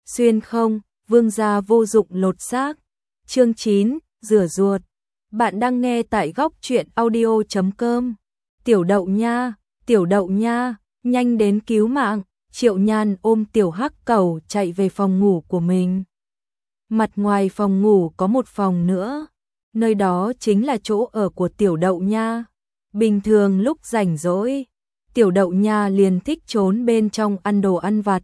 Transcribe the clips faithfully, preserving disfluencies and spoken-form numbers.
xuyên không, vương gia vô dụng lột xác. Chương chín, rửa ruột. Bạn đang nghe tại góc truyện audio chấm com. Tiểu Đậu nha, Tiểu Đậu nha, nhanh đến cứu mạng. Triệu Nhan ôm Tiểu Hắc Cẩu chạy về phòng ngủ của mình. Mặt ngoài phòng ngủ có một phòng nữa, nơi đó chính là chỗ ở của Tiểu Đậu nha. Bình thường lúc rảnh rỗi, Tiểu Đậu nha liền thích trốn bên trong ăn đồ ăn vặt.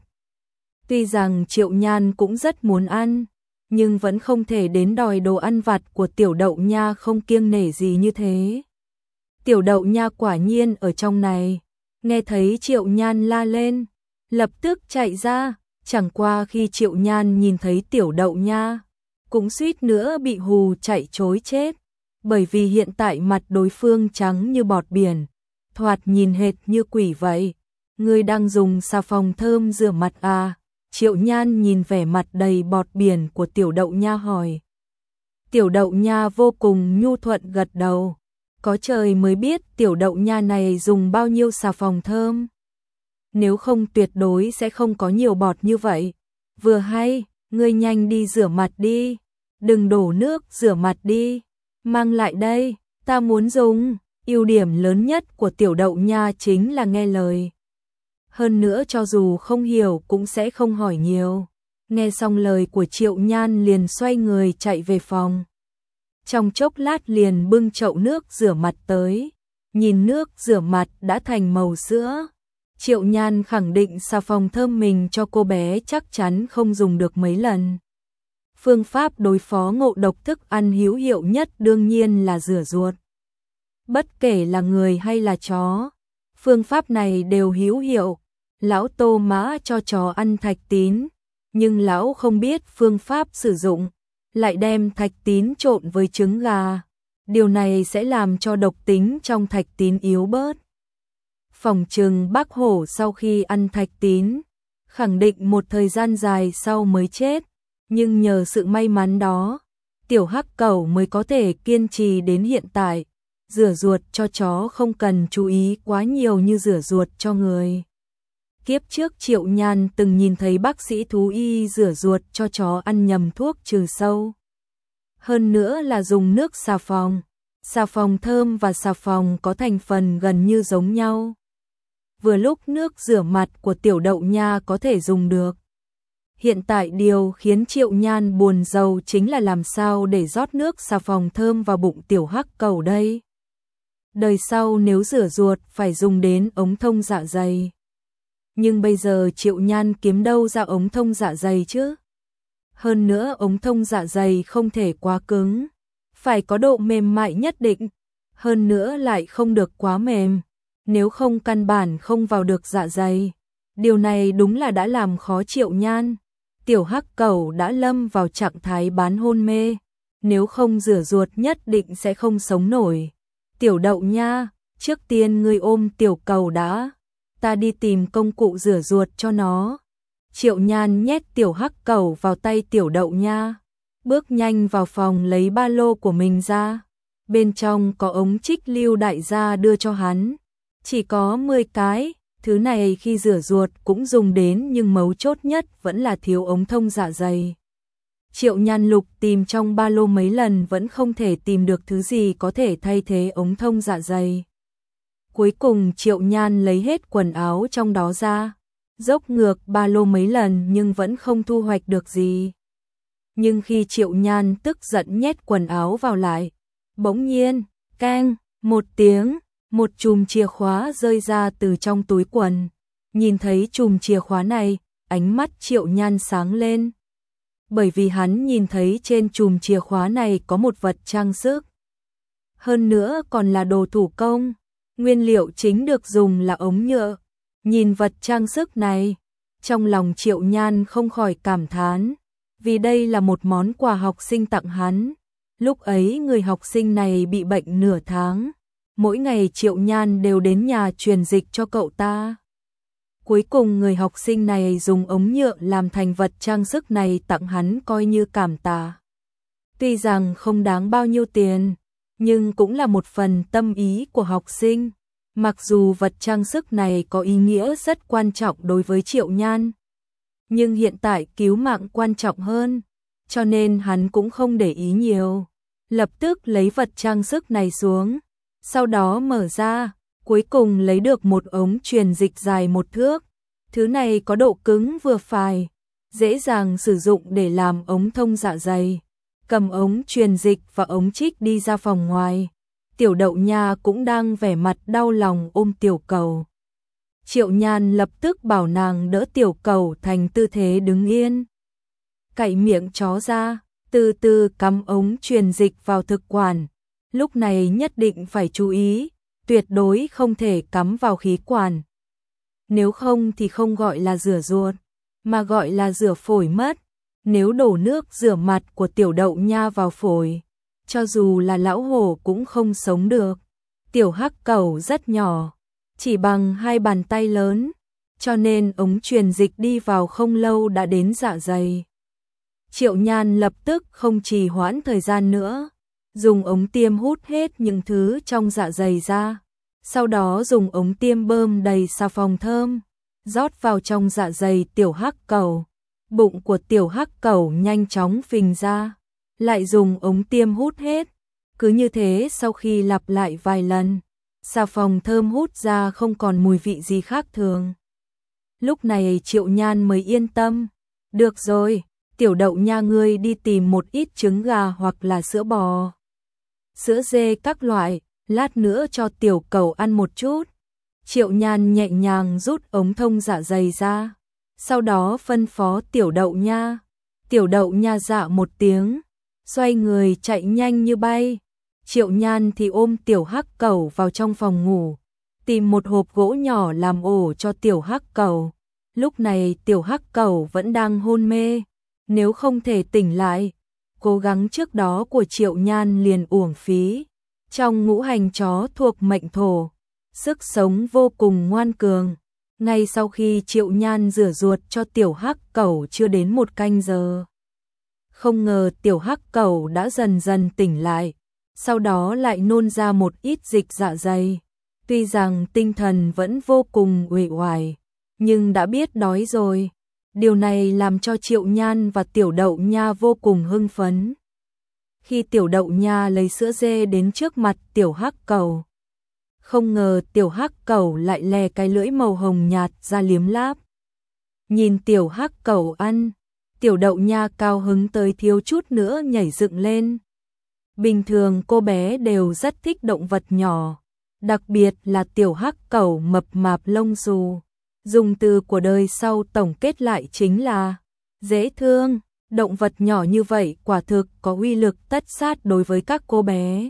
Tuy rằng Triệu Nhan cũng rất muốn ăn, nhưng vẫn không thể đến đòi đồ ăn vặt của Tiểu Đậu nha không kiêng nể gì như thế. Tiểu Đậu nha quả nhiên ở trong này, nghe thấy Triệu Nhan la lên, lập tức chạy ra, chẳng qua khi Triệu Nhan nhìn thấy Tiểu Đậu nha, cũng suýt nữa bị hù chạy trối chết, bởi vì hiện tại mặt đối phương trắng như bọt biển, thoạt nhìn hệt như quỷ vậy. Ngươi đang dùng xà phòng thơm rửa mặt à? Triệu Nhan nhìn vẻ mặt đầy bọt biển của Tiểu Đậu nha hỏi. Tiểu Đậu nha vô cùng nhu thuận gật đầu. Có trời mới biết Tiểu Đậu nha này dùng bao nhiêu xà phòng thơm. Nếu không tuyệt đối sẽ không có nhiều bọt như vậy. Vừa hay, ngươi nhanh đi rửa mặt đi. Đừng đổ nước, rửa mặt đi. Mang lại đây, ta muốn dùng. Ưu điểm lớn nhất của Tiểu Đậu nha chính là nghe lời. Hơn nữa cho dù không hiểu cũng sẽ không hỏi nhiều. Nghe xong lời của Triệu Nhan liền xoay người chạy về phòng. Trong chốc lát liền bưng chậu nước rửa mặt tới. Nhìn nước rửa mặt đã thành màu sữa. Triệu Nhan khẳng định xà phòng thơm mình cho cô bé chắc chắn không dùng được mấy lần. Phương pháp đối phó ngộ độc thức ăn hữu hiệu nhất đương nhiên là rửa ruột. Bất kể là người hay là chó, phương pháp này đều hữu hiệu. Lão Tô Mã cho chó ăn thạch tín, nhưng lão không biết phương pháp sử dụng, lại đem thạch tín trộn với trứng gà. Điều này sẽ làm cho độc tính trong thạch tín yếu bớt. Phỏng chừng Bác Hổ sau khi ăn thạch tín, khẳng định một thời gian dài sau mới chết, nhưng nhờ sự may mắn đó, Tiểu Hắc Cẩu mới có thể kiên trì đến hiện tại. Rửa ruột cho chó không cần chú ý quá nhiều như rửa ruột cho người. Kiếp trước Triệu Nhan từng nhìn thấy bác sĩ thú y rửa ruột cho chó ăn nhầm thuốc trừ sâu. Hơn nữa là dùng nước xà phòng. Xà phòng thơm và xà phòng có thành phần gần như giống nhau. Vừa lúc nước rửa mặt của Tiểu Đậu nha có thể dùng được. Hiện tại điều khiến Triệu Nhan buồn rầu chính là làm sao để rót nước xà phòng thơm vào bụng Tiểu Hắc Cẩu đây. Đời sau nếu rửa ruột phải dùng đến ống thông dạ dày. Nhưng bây giờ Triệu Nhan kiếm đâu ra ống thông dạ dày chứ? Hơn nữa ống thông dạ dày không thể quá cứng, phải có độ mềm mại nhất định, hơn nữa lại không được quá mềm, nếu không căn bản không vào được dạ dày. Điều này đúng là đã làm khó Triệu Nhan. Tiểu Hắc Cẩu đã lâm vào trạng thái bán hôn mê, nếu không rửa ruột nhất định sẽ không sống nổi. Tiểu Đậu nha, trước tiên ngươi ôm Tiểu Cẩu đã, ta đi tìm công cụ rửa ruột cho nó. Triệu Nhan nhét Tiểu Hắc Cẩu vào tay Tiểu Đậu nha, bước nhanh vào phòng lấy ba lô của mình ra. Bên trong có ống trích lưu đại gia đưa cho hắn, chỉ có mười cái, thứ này khi rửa ruột cũng dùng đến nhưng mấu chốt nhất vẫn là thiếu ống thông dạ dày. Triệu Nhan lục tìm trong ba lô mấy lần vẫn không thể tìm được thứ gì có thể thay thế ống thông dạ dày. Cuối cùng Triệu Nhan lấy hết quần áo trong đó ra, dốc ngược ba lô mấy lần nhưng vẫn không thu hoạch được gì. Nhưng khi Triệu Nhan tức giận nhét quần áo vào lại, bỗng nhiên, keng, một tiếng, một chùm chìa khóa rơi ra từ trong túi quần. Nhìn thấy chùm chìa khóa này, ánh mắt Triệu Nhan sáng lên. Bởi vì hắn nhìn thấy trên chùm chìa khóa này có một vật trang sức. Hơn nữa còn là đồ thủ công, nguyên liệu chính được dùng là ống nhựa. Nhìn vật trang sức này, trong lòng Triệu Nhan không khỏi cảm thán, vì đây là một món quà học sinh tặng hắn. Lúc ấy người học sinh này bị bệnh nửa tháng, mỗi ngày Triệu Nhan đều đến nhà truyền dịch cho cậu ta. Cuối cùng người học sinh này dùng ống nhựa làm thành vật trang sức này tặng hắn coi như cảm tạ. Tuy rằng không đáng bao nhiêu tiền, nhưng cũng là một phần tâm ý của học sinh. Mặc dù vật trang sức này có ý nghĩa rất quan trọng đối với Triệu Nhan, nhưng hiện tại cứu mạng quan trọng hơn, cho nên hắn cũng không để ý nhiều. Lập tức lấy vật trang sức này xuống, sau đó mở ra, cuối cùng lấy được một ống truyền dịch dài một thước. Thứ này có độ cứng vừa phải, dễ dàng sử dụng để làm ống thông dạ dày. Cầm ống truyền dịch và ống trích đi ra phòng ngoài. Tiểu Đậu Nha cũng đang vẻ mặt đau lòng ôm Tiểu Cầu. Triệu Nhan lập tức bảo nàng đỡ Tiểu Cầu thành tư thế đứng yên. Cạy miệng chó ra, từ từ cắm ống truyền dịch vào thực quản. Lúc này nhất định phải chú ý, tuyệt đối không thể cắm vào khí quản. Nếu không thì không gọi là rửa ruột, mà gọi là rửa phổi mất. Nếu đổ nước rửa mặt của Tiểu Đậu Nha vào phổi, cho dù là lão hổ cũng không sống được. Tiểu Hắc Cẩu rất nhỏ, chỉ bằng hai bàn tay lớn, cho nên ống truyền dịch đi vào không lâu đã đến dạ dày. Triệu Nhan lập tức không trì hoãn thời gian nữa, dùng ống tiêm hút hết những thứ trong dạ dày ra, sau đó dùng ống tiêm bơm đầy xà phòng thơm, rót vào trong dạ dày Tiểu Hắc Cẩu. Bụng của Tiểu Hắc Cẩu nhanh chóng phình ra, lại dùng ống tiêm hút hết. Cứ như thế sau khi lặp lại vài lần, xà phòng thơm hút ra không còn mùi vị gì khác thường. Lúc này Triệu Nhan mới yên tâm. Được rồi, Tiểu Đậu Nha ngươi đi tìm một ít trứng gà hoặc là sữa bò, sữa dê các loại, lát nữa cho Tiểu Cẩu ăn một chút. Triệu Nhan nhẹ nhàng rút ống thông dạ dày ra, sau đó phân phó Tiểu Đậu Nha. Tiểu Đậu Nha dạ một tiếng, xoay người chạy nhanh như bay. Triệu Nhan thì ôm Tiểu Hắc Cẩu vào trong phòng ngủ, tìm một hộp gỗ nhỏ làm ổ cho Tiểu Hắc Cẩu. Lúc này Tiểu Hắc Cẩu vẫn đang hôn mê, nếu không thể tỉnh lại, cố gắng trước đó của Triệu Nhan liền uổng phí. Trong ngũ hành chó thuộc mệnh thổ, sức sống vô cùng ngoan cường. Ngay sau khi Triệu Nhan rửa ruột cho Tiểu Hắc Cẩu chưa đến một canh giờ, không ngờ Tiểu Hắc Cẩu đã dần dần tỉnh lại, sau đó lại nôn ra một ít dịch dạ dày. Tuy rằng tinh thần vẫn vô cùng uể oải, nhưng đã biết đói rồi. Điều này làm cho Triệu Nhan và Tiểu Đậu Nha vô cùng hưng phấn. Khi Tiểu Đậu Nha lấy sữa dê đến trước mặt Tiểu Hắc Cẩu, không ngờ Tiểu Hắc Cẩu lại lè cái lưỡi màu hồng nhạt ra liếm láp. Nhìn Tiểu Hắc Cẩu ăn, Tiểu Đậu Nha cao hứng tới thiếu chút nữa nhảy dựng lên. Bình thường cô bé đều rất thích động vật nhỏ, đặc biệt là Tiểu Hắc Cẩu mập mạp lông xù. Dùng từ của đời sau tổng kết lại chính là dễ thương. Động vật nhỏ như vậy quả thực có uy lực tất sát đối với các cô bé.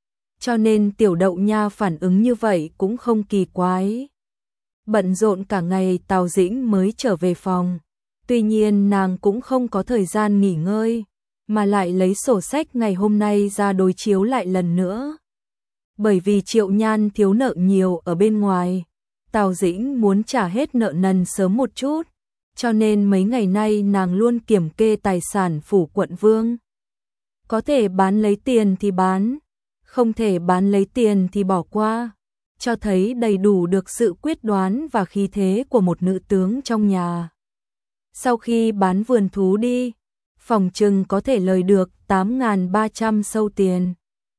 Cho nên Tiểu Đậu Nha phản ứng như vậy cũng không kỳ quái. Bận rộn cả ngày Tào Dĩnh mới trở về phòng. Tuy nhiên nàng cũng không có thời gian nghỉ ngơi, mà lại lấy sổ sách ngày hôm nay ra đối chiếu lại lần nữa. Bởi vì Triệu Nhan thiếu nợ nhiều ở bên ngoài, Tào Dĩnh muốn trả hết nợ nần sớm một chút, cho nên mấy ngày nay nàng luôn kiểm kê tài sản phủ quận vương. Có thể bán lấy tiền thì bán, không thể bán lấy tiền thì bỏ qua, cho thấy đầy đủ được sự quyết đoán và khí thế của một nữ tướng trong nhà. Sau khi bán vườn thú đi, phòng trừng có thể lời được tám nghìn ba trăm sâu tiền.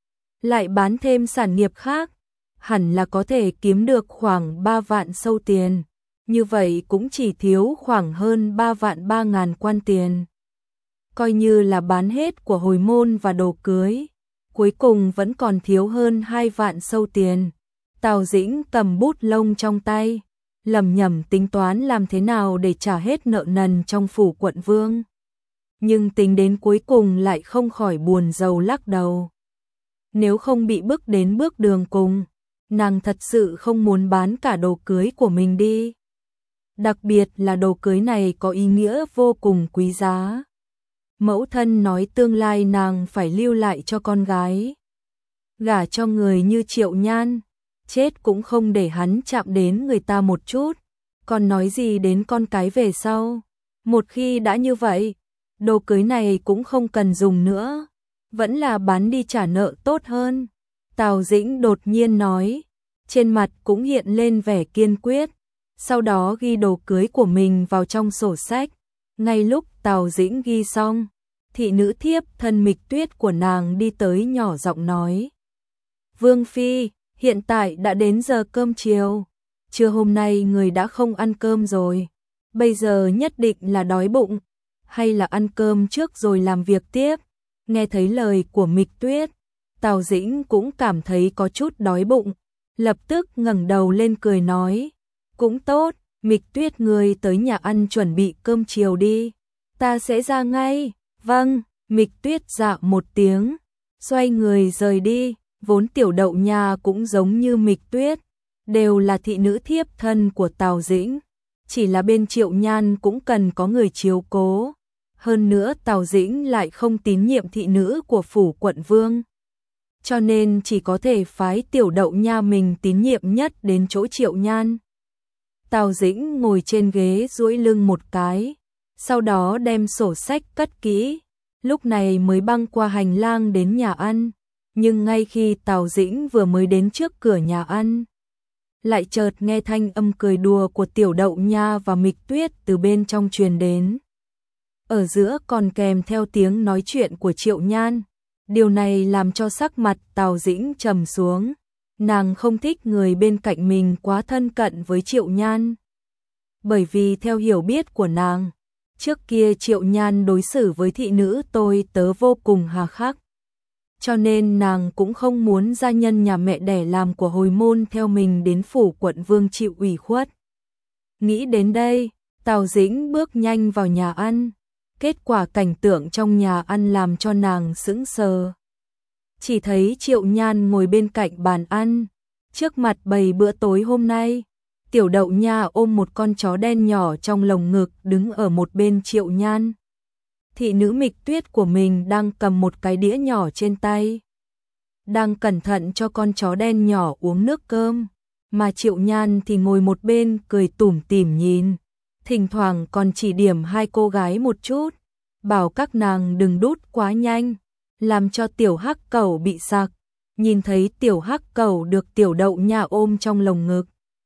Lại bán thêm sản nghiệp khác, hẳn là có thể kiếm được khoảng ba vạn sâu tiền. Như vậy cũng chỉ thiếu khoảng hơn ba vạn ba ngàn quan tiền. Coi như là bán hết của hồi môn và đồ cưới, cuối cùng vẫn còn thiếu hơn hai vạn sâu tiền. Tào Dĩnh cầm bút lông trong tay, lẩm nhẩm tính toán làm thế nào để trả hết nợ nần trong phủ quận vương. Nhưng tính đến cuối cùng lại không khỏi buồn rầu lắc đầu. Nếu không bị bức đến bước đường cùng, nàng thật sự không muốn bán cả đồ cưới của mình đi. Đặc biệt là đồ cưới này có ý nghĩa vô cùng quý giá. Mẫu thân nói tương lai nàng phải lưu lại cho con gái. Gả cho người như Triệu Nhan, chết cũng không để hắn chạm đến người ta một chút, còn nói gì đến con cái về sau. Một khi đã như vậy, đồ cưới này cũng không cần dùng nữa, vẫn là bán đi trả nợ tốt hơn. Tào Dĩnh đột nhiên nói, trên mặt cũng hiện lên vẻ kiên quyết, sau đó ghi đồ cưới của mình vào trong sổ sách, Ngay lúc Tào Dĩnh ghi xong, thị nữ thiếp thân Mịch Tuyết của nàng đi tới nhỏ giọng nói: Vương Phi, hiện tại đã đến giờ cơm chiều, trưa hôm nay người đã không ăn cơm rồi, bây giờ nhất định là đói bụng, hay là ăn cơm trước rồi làm việc tiếp. Nghe thấy lời của Mịch Tuyết, Tào Dĩnh cũng cảm thấy có chút đói bụng, lập tức ngẩng đầu lên cười nói: Cũng tốt, Mịch Tuyết người tới nhà ăn chuẩn bị cơm chiều đi, ta sẽ ra ngay. Vâng, Mịch Tuyết dạ một tiếng, xoay người rời đi. Vốn Tiểu Đậu Nha cũng giống như Mịch Tuyết, đều là thị nữ thiếp thân của Tào Dĩnh, chỉ là bên Triệu Nhan cũng cần có người chiếu cố. Hơn nữa Tào Dĩnh lại không tín nhiệm thị nữ của phủ quận vương, cho nên chỉ có thể phái Tiểu Đậu Nha mình tín nhiệm nhất đến chỗ Triệu Nhan. Tào Dĩnh ngồi trên ghế duỗi lưng một cái, sau đó đem sổ sách cất kỹ, lúc này mới băng qua hành lang đến nhà ăn. Nhưng ngay khi Tào Dĩnh vừa mới đến trước cửa nhà ăn, lại chợt nghe thanh âm cười đùa của Tiểu Đậu Nha và Mịch Tuyết từ bên trong truyền đến. Ở giữa còn kèm theo tiếng nói chuyện của Triệu Nhan. Điều này làm cho sắc mặt Tào Dĩnh trầm xuống. Nàng không thích người bên cạnh mình quá thân cận với Triệu Nhan. Bởi vì theo hiểu biết của nàng, trước kia Triệu Nhan đối xử với thị nữ tôi tớ vô cùng hà khắc. Cho nên nàng cũng không muốn gia nhân nhà mẹ đẻ làm của hồi môn theo mình đến phủ quận vương chịu ủy khuất. Nghĩ đến đây, Tào Dĩnh bước nhanh vào nhà ăn. Kết quả cảnh tượng trong nhà ăn làm cho nàng sững sờ. Chỉ thấy Triệu Nhan ngồi bên cạnh bàn ăn, trước mặt bày bữa tối hôm nay. Tiểu Đậu Nha ôm một con chó đen nhỏ trong lồng ngực đứng ở một bên Triệu Nhan. Thị nữ Mịch Tuyết của mình đang cầm một cái đĩa nhỏ trên tay, đang cẩn thận cho con chó đen nhỏ uống nước cơm, mà Triệu Nhan thì ngồi một bên cười tủm tỉm nhìn, thỉnh thoảng còn chỉ điểm hai cô gái một chút, bảo các nàng đừng đút quá nhanh, làm cho Tiểu Hắc Cẩu bị sặc. Nhìn thấy Tiểu Hắc Cẩu được Tiểu Đậu Nha ôm trong lồng ngực,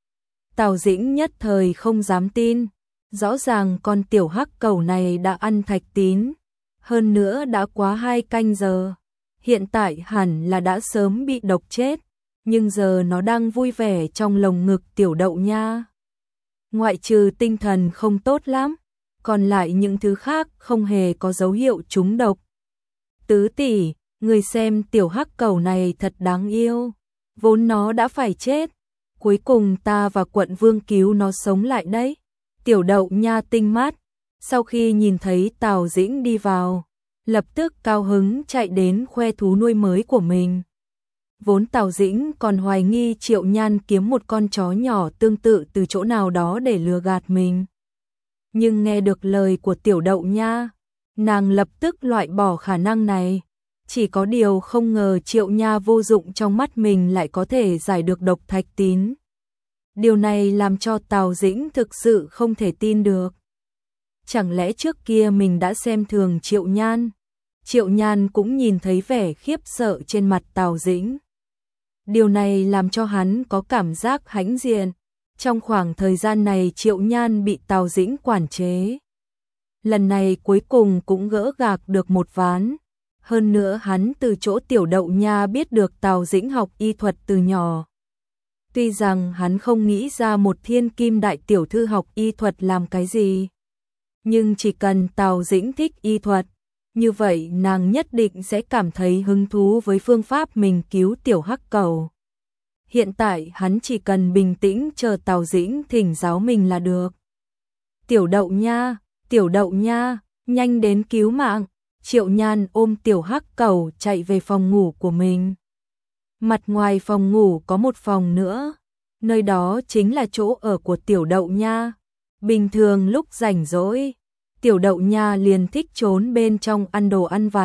Tào Dĩnh nhất thời không dám tin. Rõ ràng con Tiểu Hắc Cẩu này đã ăn thạch tín, hơn nữa đã quá hai canh giờ, hiện tại hẳn là đã sớm bị độc chết, nhưng giờ nó đang vui vẻ trong lồng ngực Tiểu Đậu Nha. Ngoại trừ tinh thần không tốt lắm, còn lại những thứ khác không hề có dấu hiệu trúng độc. Tứ tỷ, người xem Tiểu Hắc Cẩu này thật đáng yêu, vốn nó đã phải chết, cuối cùng ta và quận vương cứu nó sống lại đấy. Tiểu Đậu Nha tinh mắt, sau khi nhìn thấy Tào Dĩnh đi vào, lập tức cao hứng chạy đến khoe thú nuôi mới của mình. Vốn Tào Dĩnh còn hoài nghi Triệu Nhan kiếm một con chó nhỏ tương tự từ chỗ nào đó để lừa gạt mình. Nhưng nghe được lời của Tiểu Đậu Nha, nàng lập tức loại bỏ khả năng này. Chỉ có điều không ngờ Triệu Nha vô dụng trong mắt mình lại có thể giải được độc thạch tín. Điều này làm cho Tào Dĩnh thực sự không thể tin được. Chẳng lẽ trước kia mình đã xem thường Triệu Nhan? Triệu Nhan cũng nhìn thấy vẻ khiếp sợ trên mặt Tào Dĩnh. Điều này làm cho hắn có cảm giác hãnh diện. Trong khoảng thời gian này Triệu Nhan bị Tào Dĩnh quản chế. Lần này cuối cùng cũng gỡ gạc được một ván. Hơn nữa hắn từ chỗ Tiểu Đậu Nha biết được Tào Dĩnh học y thuật từ nhỏ. Tuy rằng hắn không nghĩ ra một thiên kim đại tiểu thư học y thuật làm cái gì, nhưng chỉ cần Tào Dĩnh thích y thuật, như vậy nàng nhất định sẽ cảm thấy hứng thú với phương pháp mình cứu Tiểu Hắc Cẩu. Hiện tại hắn chỉ cần bình tĩnh chờ Tào Dĩnh thỉnh giáo mình là được. Tiểu Đậu Nha, Tiểu Đậu Nha, nhanh đến cứu mạng. Triệu Nhan ôm Tiểu Hắc Cẩu chạy về phòng ngủ của mình. Mặt ngoài phòng ngủ có một phòng nữa, nơi đó chính là chỗ ở của Tiểu Đậu Nha. Bình thường lúc rảnh rỗi, Tiểu Đậu Nha liền thích trốn bên trong ăn đồ ăn vặt.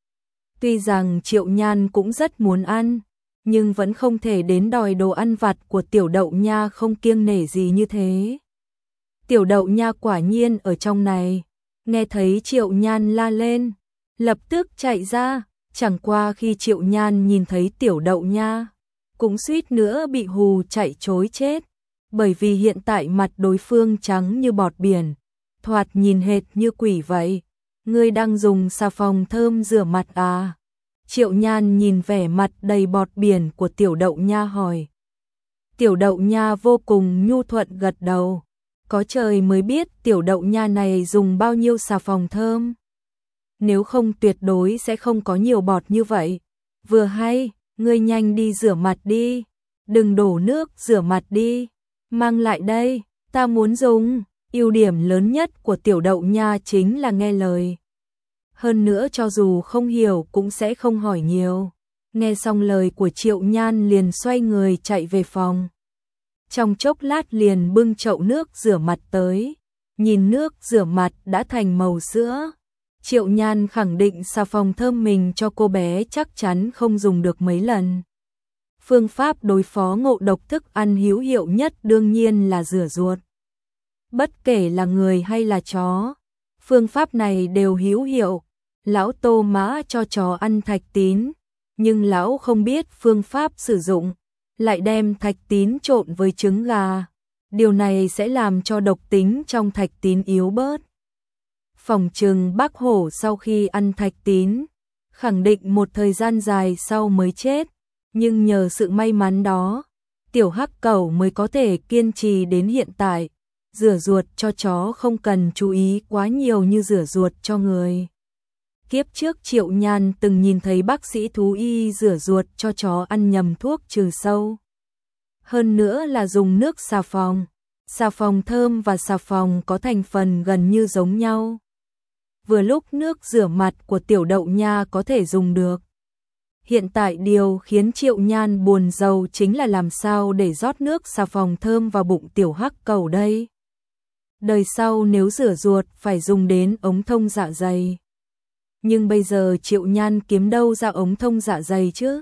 Tuy rằng Triệu Nhan cũng rất muốn ăn, nhưng vẫn không thể đến đòi đồ ăn vặt của Tiểu Đậu Nha không kiêng nể gì như thế. Tiểu Đậu Nha quả nhiên ở trong này, nghe thấy Triệu Nhan la lên, lập tức chạy ra. Chẳng qua khi Triệu Nhan nhìn thấy Tiểu Đậu Nha, cũng suýt nữa bị hù chạy trối chết, bởi vì hiện tại mặt đối phương trắng như bọt biển, thoạt nhìn hệt như quỷ vậy. Ngươi đang dùng xà phòng thơm rửa mặt à? Triệu Nhan nhìn vẻ mặt đầy bọt biển của Tiểu Đậu Nha hỏi. Tiểu Đậu Nha vô cùng nhu thuận gật đầu. Có trời mới biết Tiểu Đậu Nha này dùng bao nhiêu xà phòng thơm. Nếu không tuyệt đối sẽ không có nhiều bọt như vậy. Vừa hay, ngươi nhanh đi rửa mặt đi. Đừng đổ nước rửa mặt đi. Mang lại đây, ta muốn dùng. Ưu điểm lớn nhất của Tiểu Đậu Nha chính là nghe lời. Hơn nữa cho dù không hiểu cũng sẽ không hỏi nhiều. Nghe xong lời của Triệu Nhan liền xoay người chạy về phòng. Trong chốc lát liền bưng chậu nước rửa mặt tới. Nhìn nước rửa mặt đã thành màu sữa. Triệu Nhan khẳng định xà phòng thơm mình cho cô bé chắc chắn không dùng được mấy lần. Phương pháp đối phó ngộ độc thức ăn hữu hiệu nhất đương nhiên là rửa ruột. Bất kể là người hay là chó, phương pháp này đều hữu hiệu. Lão Tô Mã cho chó ăn thạch tín, nhưng lão không biết phương pháp sử dụng, lại đem thạch tín trộn với trứng gà. Điều này sẽ làm cho độc tính trong thạch tín yếu bớt. Phỏng chừng Bác Hổ sau khi ăn thạch tín, khẳng định một thời gian dài sau mới chết, nhưng nhờ sự may mắn đó, Tiểu Hắc Cẩu mới có thể kiên trì đến hiện tại. Rửa ruột cho chó không cần chú ý quá nhiều như rửa ruột cho người. Kiếp trước Triệu Nhan từng nhìn thấy bác sĩ thú y rửa ruột cho chó ăn nhầm thuốc trừ sâu. Hơn nữa là dùng nước xà phòng. Xà phòng thơm và xà phòng có thành phần gần như giống nhau. Vừa lúc nước rửa mặt của Tiểu Đậu Nha có thể dùng được. Hiện tại điều khiến Triệu Nhan buồn rầu chính là làm sao để rót nước xà phòng thơm vào bụng Tiểu Hắc Cẩu đây. Đời sau nếu rửa ruột phải dùng đến ống thông dạ dày. Nhưng bây giờ Triệu Nhan kiếm đâu ra ống thông dạ dày chứ?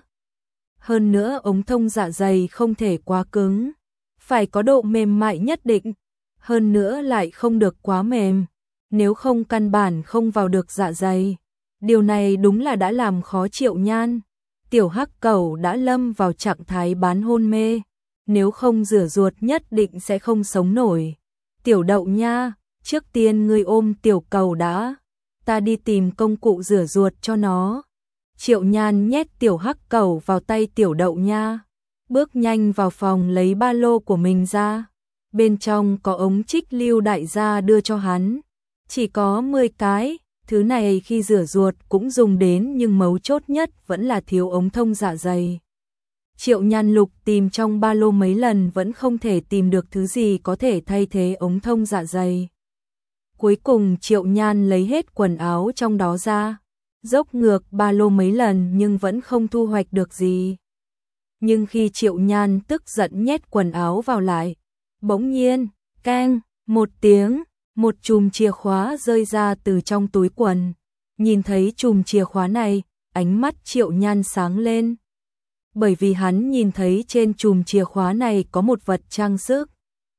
Hơn nữa ống thông dạ dày không thể quá cứng, phải có độ mềm mại nhất định, hơn nữa lại không được quá mềm, nếu không căn bản không vào được dạ dày. Điều này đúng là đã làm khó Triệu Nhan. Tiểu Hắc Cẩu đã lâm vào trạng thái bán hôn mê, nếu không rửa ruột nhất định sẽ không sống nổi. Tiểu Đậu Nha, trước tiên ngươi ôm Tiểu Cẩu đã, ta đi tìm công cụ rửa ruột cho nó. Triệu Nhan nhét Tiểu Hắc Cẩu vào tay Tiểu Đậu Nha, bước nhanh vào phòng lấy ba lô của mình ra. Bên trong có ống trích lưu đại gia đưa cho hắn, chỉ có mười cái, thứ này khi rửa ruột cũng dùng đến nhưng mấu chốt nhất vẫn là thiếu ống thông dạ dày. Triệu Nhan lục tìm trong ba lô mấy lần vẫn không thể tìm được thứ gì có thể thay thế ống thông dạ dày. Cuối cùng Triệu Nhan lấy hết quần áo trong đó ra, dốc ngược ba lô mấy lần nhưng vẫn không thu hoạch được gì. Nhưng khi Triệu Nhan tức giận nhét quần áo vào lại, bỗng nhiên, keng, một tiếng, một chùm chìa khóa rơi ra từ trong túi quần. Nhìn thấy chùm chìa khóa này, ánh mắt Triệu Nhan sáng lên. Bởi vì hắn nhìn thấy trên chùm chìa khóa này có một vật trang sức.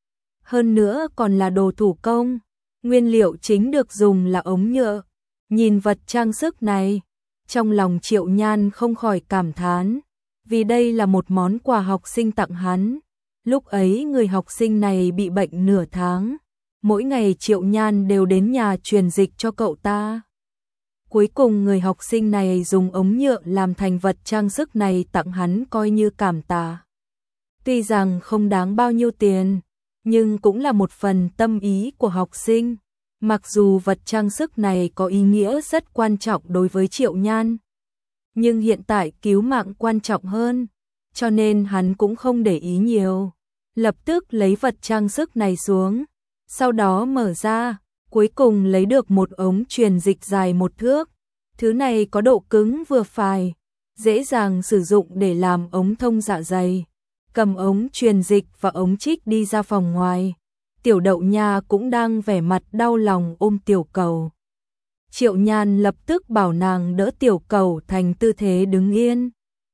Hơn nữa còn là đồ thủ công, nguyên liệu chính được dùng là ống nhựa. Nhìn vật trang sức này, trong lòng Triệu Nhan không khỏi cảm thán, vì đây là một món quà học sinh tặng hắn. Lúc ấy người học sinh này bị bệnh nửa tháng, mỗi ngày Triệu Nhan đều đến nhà truyền dịch cho cậu ta. Cuối cùng người học sinh này dùng ống nhựa làm thành vật trang sức này tặng hắn coi như cảm tạ. Tuy rằng không đáng bao nhiêu tiền, nhưng cũng là một phần tâm ý của học sinh. Mặc dù vật trang sức này có ý nghĩa rất quan trọng đối với Triệu Nhan, nhưng hiện tại cứu mạng quan trọng hơn, cho nên hắn cũng không để ý nhiều. Lập tức lấy vật trang sức này xuống, sau đó mở ra, cuối cùng lấy được một ống truyền dịch dài một thước. Thứ này có độ cứng vừa phải, dễ dàng sử dụng để làm ống thông dạ dày. Cầm ống truyền dịch và ống trích đi ra phòng ngoài. Tiểu Đậu Nha cũng đang vẻ mặt đau lòng ôm Tiểu Cẩu. Triệu Nhan lập tức bảo nàng đỡ Tiểu Cẩu thành tư thế đứng yên.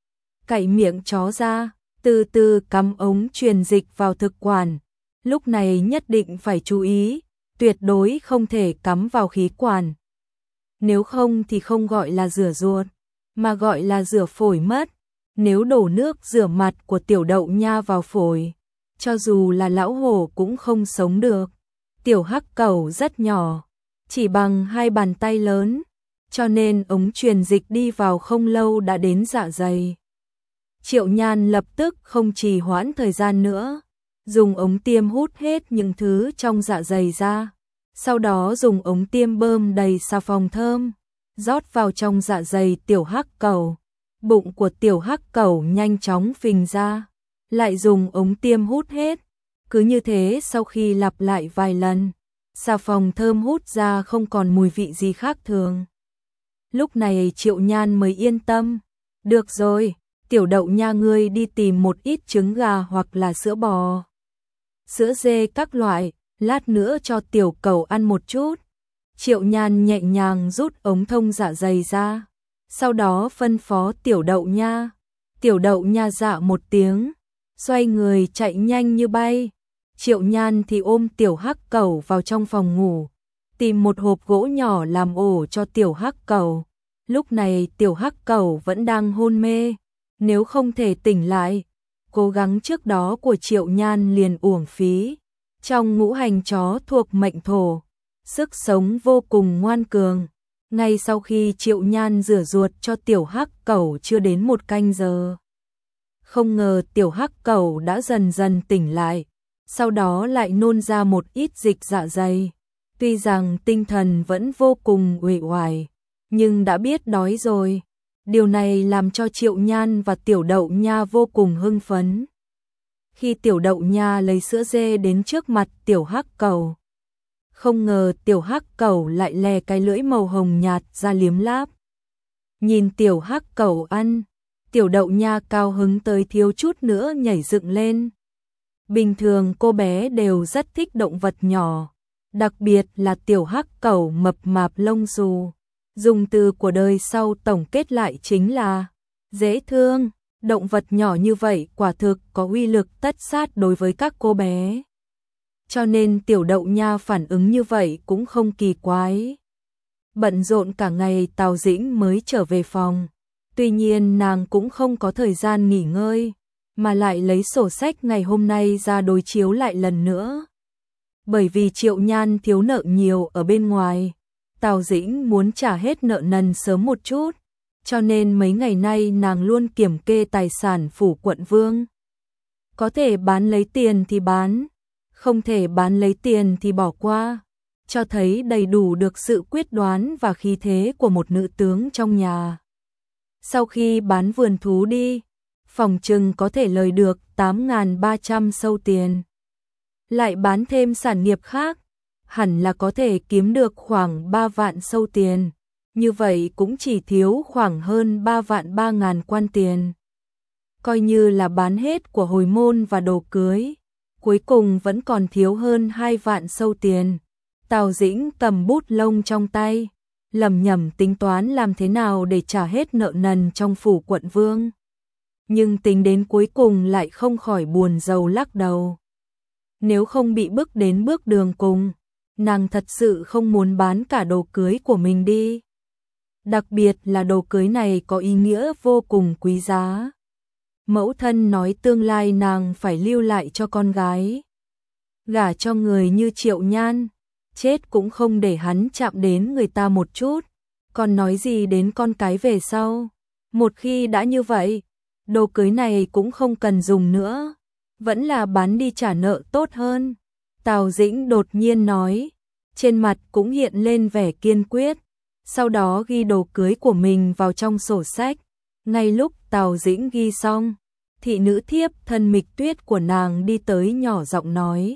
Cạy miệng chó ra, từ từ cắm ống truyền dịch vào thực quản. Lúc này nhất định phải chú ý, tuyệt đối không thể cắm vào khí quản. Nếu không thì không gọi là rửa ruột, mà gọi là rửa phổi mất. Nếu đổ nước rửa mặt của Tiểu Đậu Nha vào phổi, cho dù là lão hổ cũng không sống được. Tiểu hắc cẩu rất nhỏ, chỉ bằng hai bàn tay lớn, cho nên ống truyền dịch đi vào không lâu đã đến dạ dày. Triệu Nhan lập tức không trì hoãn thời gian nữa, dùng ống tiêm hút hết những thứ trong dạ dày ra, sau đó dùng ống tiêm bơm đầy xà phòng thơm, rót vào trong dạ dày tiểu hắc cẩu. Bụng của tiểu hắc cẩu nhanh chóng phình ra, lại dùng ống tiêm hút hết. Cứ như thế sau khi lặp lại vài lần, xà phòng thơm hút ra không còn mùi vị gì khác thường. Lúc này Triệu Nhan mới yên tâm. Được rồi, tiểu đậu nha, ngươi đi tìm một ít trứng gà hoặc là sữa bò, sữa dê các loại, lát nữa cho tiểu cẩu ăn một chút. Triệu Nhan nhẹ nhàng rút ống thông dạ dày ra, sau đó phân phó tiểu đậu nha. Tiểu đậu nha dạ một tiếng, xoay người chạy nhanh như bay. Triệu Nhan thì ôm tiểu hắc cẩu vào trong phòng ngủ, tìm một hộp gỗ nhỏ làm ổ cho tiểu hắc cẩu. Lúc này tiểu hắc cẩu vẫn đang hôn mê, nếu không thể tỉnh lại, cố gắng trước đó của Triệu Nhan liền uổng phí. Trong ngũ hành chó thuộc mệnh thổ, sức sống vô cùng ngoan cường. Ngay sau khi Triệu Nhan rửa ruột cho tiểu hắc cẩu chưa đến một canh giờ, không ngờ tiểu hắc cẩu đã dần dần tỉnh lại, sau đó lại nôn ra một ít dịch dạ dày. Tuy rằng tinh thần vẫn vô cùng uể oải, nhưng đã biết đói rồi. Điều này làm cho Triệu Nhan và tiểu đậu nha vô cùng hưng phấn. Khi tiểu đậu nha lấy sữa dê đến trước mặt tiểu hắc cẩu, không ngờ tiểu hắc cẩu lại lè cái lưỡi màu hồng nhạt ra liếm láp. Nhìn tiểu hắc cẩu ăn, tiểu đậu nha cao hứng tới thiếu chút nữa nhảy dựng lên. Bình thường cô bé đều rất thích động vật nhỏ, đặc biệt là tiểu hắc cẩu mập mạp lông xù. Dùng từ của đời sau tổng kết lại chính là dễ thương. Động vật nhỏ như vậy quả thực có uy lực tất sát đối với các cô bé. Cho nên tiểu đậu nha phản ứng như vậy cũng không kỳ quái. Bận rộn cả ngày Tào Dĩnh mới trở về phòng. Tuy nhiên nàng cũng không có thời gian nghỉ ngơi, mà lại lấy sổ sách ngày hôm nay ra đối chiếu lại lần nữa. Bởi vì Triệu Nhan thiếu nợ nhiều ở bên ngoài, Tào Dĩnh muốn trả hết nợ nần sớm một chút, cho nên mấy ngày nay nàng luôn kiểm kê tài sản phủ quận vương. Có thể bán lấy tiền thì bán, không thể bán lấy tiền thì bỏ qua, cho thấy đầy đủ được sự quyết đoán và khí thế của một nữ tướng trong nhà. Sau khi bán vườn thú đi, phòng trừng có thể lời được tám nghìn ba trăm sâu tiền. Lại bán thêm sản nghiệp khác, hẳn là có thể kiếm được khoảng ba vạn sâu tiền. Như vậy cũng chỉ thiếu khoảng hơn ba vạn ba ngàn quan tiền. Coi như là bán hết của hồi môn và đồ cưới, cuối cùng vẫn còn thiếu hơn hai vạn sâu tiền. Tào Dĩnh cầm bút lông trong tay, lẩm nhẩm tính toán làm thế nào để trả hết nợ nần trong phủ quận vương. Nhưng tính đến cuối cùng lại không khỏi buồn rầu lắc đầu. Nếu không bị bức đến bước đường cùng, nàng thật sự không muốn bán cả đồ cưới của mình đi. Đặc biệt là đồ cưới này có ý nghĩa vô cùng quý giá. Mẫu thân nói tương lai nàng phải lưu lại cho con gái. Gả cho người như Triệu Nhan, chết cũng không để hắn chạm đến người ta một chút, còn nói gì đến con cái về sau. Một khi đã như vậy, đồ cưới này cũng không cần dùng nữa, vẫn là bán đi trả nợ tốt hơn. Tào Dĩnh đột nhiên nói, trên mặt cũng hiện lên vẻ kiên quyết, sau đó ghi đồ cưới của mình vào trong sổ sách. Ngay lúc Tào Dĩnh ghi xong, thị nữ thiếp thân Mịch Tuyết của nàng đi tới nhỏ giọng nói,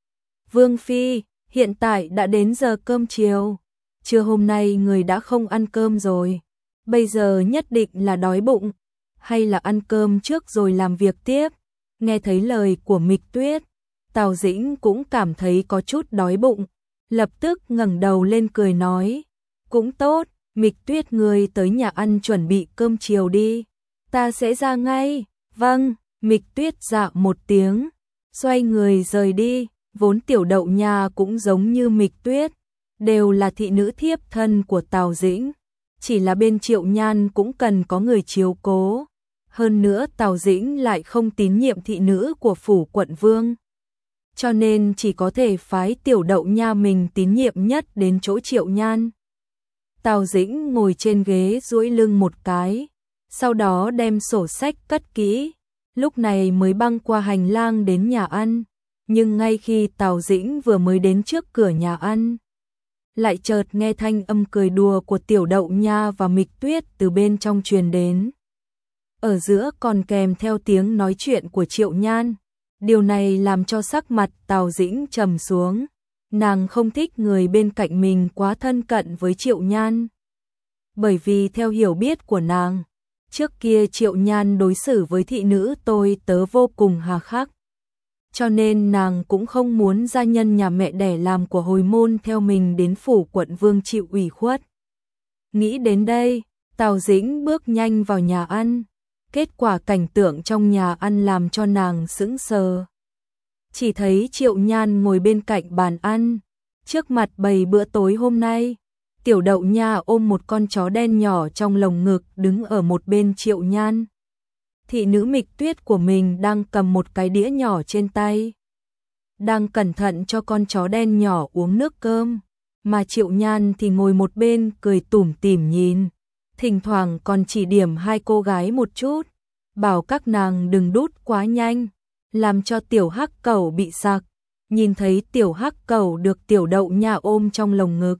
Vương Phi, hiện tại đã đến giờ cơm chiều, trưa hôm nay người đã không ăn cơm rồi, bây giờ nhất định là đói bụng, hay là ăn cơm trước rồi làm việc tiếp. Nghe thấy lời của Mịch Tuyết, Tào Dĩnh cũng cảm thấy có chút đói bụng, lập tức ngẩng đầu lên cười nói, cũng tốt, Mịch Tuyết người tới nhà ăn chuẩn bị cơm chiều đi, ta sẽ ra ngay. Vâng, Mịch Tuyết dạ một tiếng, xoay người rời đi. Vốn tiểu đậu nha cũng giống như Mịch Tuyết, đều là thị nữ thiếp thân của Tào Dĩnh, chỉ là bên Triệu Nhan cũng cần có người chiếu cố. Hơn nữa Tào Dĩnh lại không tín nhiệm thị nữ của phủ quận vương, cho nên chỉ có thể phái Tiểu Đậu Nha mình tín nhiệm nhất đến chỗ Triệu Nhan. Tào Dĩnh ngồi trên ghế duỗi lưng một cái, sau đó đem sổ sách cất kỹ, lúc này mới băng qua hành lang đến nhà ăn, nhưng ngay khi Tào Dĩnh vừa mới đến trước cửa nhà ăn, lại chợt nghe thanh âm cười đùa của Tiểu Đậu Nha và Mịch Tuyết từ bên trong truyền đến. Ở giữa còn kèm theo tiếng nói chuyện của Triệu Nhan. Điều này làm cho sắc mặt Tào Dĩnh trầm xuống. Nàng không thích người bên cạnh mình quá thân cận với Triệu Nhan. Bởi vì theo hiểu biết của nàng, trước kia Triệu Nhan đối xử với thị nữ tôi tớ vô cùng hà khắc. Cho nên nàng cũng không muốn gia nhân nhà mẹ đẻ làm của hồi môn theo mình đến phủ quận vương chịu ủy khuất. Nghĩ đến đây, Tào Dĩnh bước nhanh vào nhà ăn. Kết quả cảnh tượng trong nhà ăn làm cho nàng sững sờ. Chỉ thấy Triệu Nhan ngồi bên cạnh bàn ăn, trước mặt bày bữa tối hôm nay. Tiểu Đậu Nha ôm một con chó đen nhỏ trong lồng ngực đứng ở một bên Triệu Nhan. Thị nữ Mịch Tuyết của mình đang cầm một cái đĩa nhỏ trên tay, đang cẩn thận cho con chó đen nhỏ uống nước cơm, mà Triệu Nhan thì ngồi một bên cười tủm tỉm nhìn, thỉnh thoảng còn chỉ điểm hai cô gái một chút, bảo các nàng đừng đút quá nhanh, làm cho Tiểu Hắc Cẩu bị sặc. Nhìn thấy Tiểu Hắc Cẩu được Tiểu Đậu Nha ôm trong lồng ngực,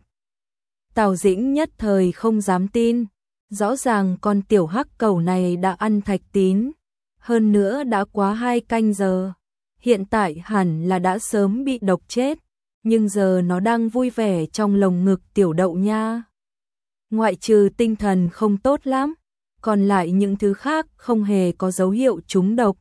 Tào Dĩnh nhất thời không dám tin. Rõ ràng con Tiểu Hắc Cẩu này đã ăn thạch tín, hơn nữa đã quá hai canh giờ. Hiện tại hẳn là đã sớm bị độc chết, nhưng giờ nó đang vui vẻ trong lồng ngực Tiểu Đậu Nha. Ngoại trừ tinh thần không tốt lắm, còn lại những thứ khác không hề có dấu hiệu trúng độc.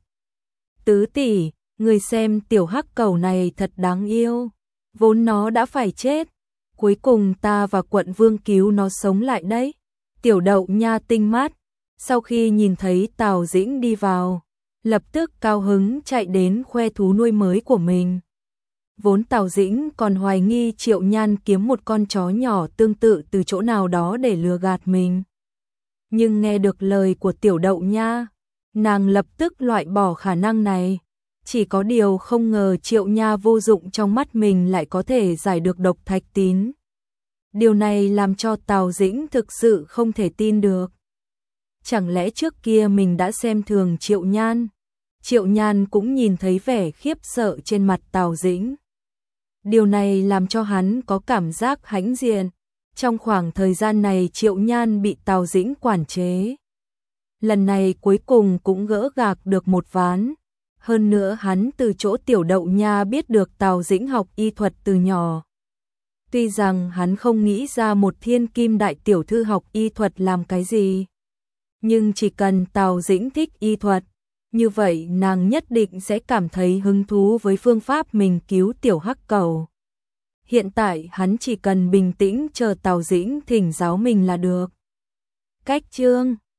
Tứ tỷ, người xem Tiểu Hắc Cẩu này thật đáng yêu, vốn nó đã phải chết, cuối cùng ta và quận vương cứu nó sống lại đấy. Tiểu Đậu Nha tinh mắt, sau khi nhìn thấy Tào Dĩnh đi vào, lập tức cao hứng chạy đến khoe thú nuôi mới của mình. Vốn Tào Dĩnh còn hoài nghi Triệu Nhan kiếm một con chó nhỏ tương tự từ chỗ nào đó để lừa gạt mình. Nhưng nghe được lời của Tiểu Đậu Nha, nàng lập tức loại bỏ khả năng này. Chỉ có điều không ngờ Triệu Nha vô dụng trong mắt mình lại có thể giải được độc thạch tín. Điều này làm cho Tào Dĩnh thực sự không thể tin được. Chẳng lẽ trước kia mình đã xem thường Triệu Nhan? Triệu Nhan cũng nhìn thấy vẻ khiếp sợ trên mặt Tào Dĩnh. Điều này làm cho hắn có cảm giác hãnh diện. Trong khoảng thời gian này Triệu Nhan bị Tào Dĩnh quản chế. Lần này cuối cùng cũng gỡ gạc được một ván. Hơn nữa hắn từ chỗ Tiểu Đậu Nha biết được Tào Dĩnh học y thuật từ nhỏ. Tuy rằng hắn không nghĩ ra một thiên kim đại tiểu thư học y thuật làm cái gì, nhưng chỉ cần Tào Dĩnh thích y thuật, như vậy nàng nhất định sẽ cảm thấy hứng thú với phương pháp mình cứu Tiểu Hắc Cẩu. Hiện tại hắn chỉ cần bình tĩnh chờ Tào Dĩnh thỉnh giáo mình là được. Cách chương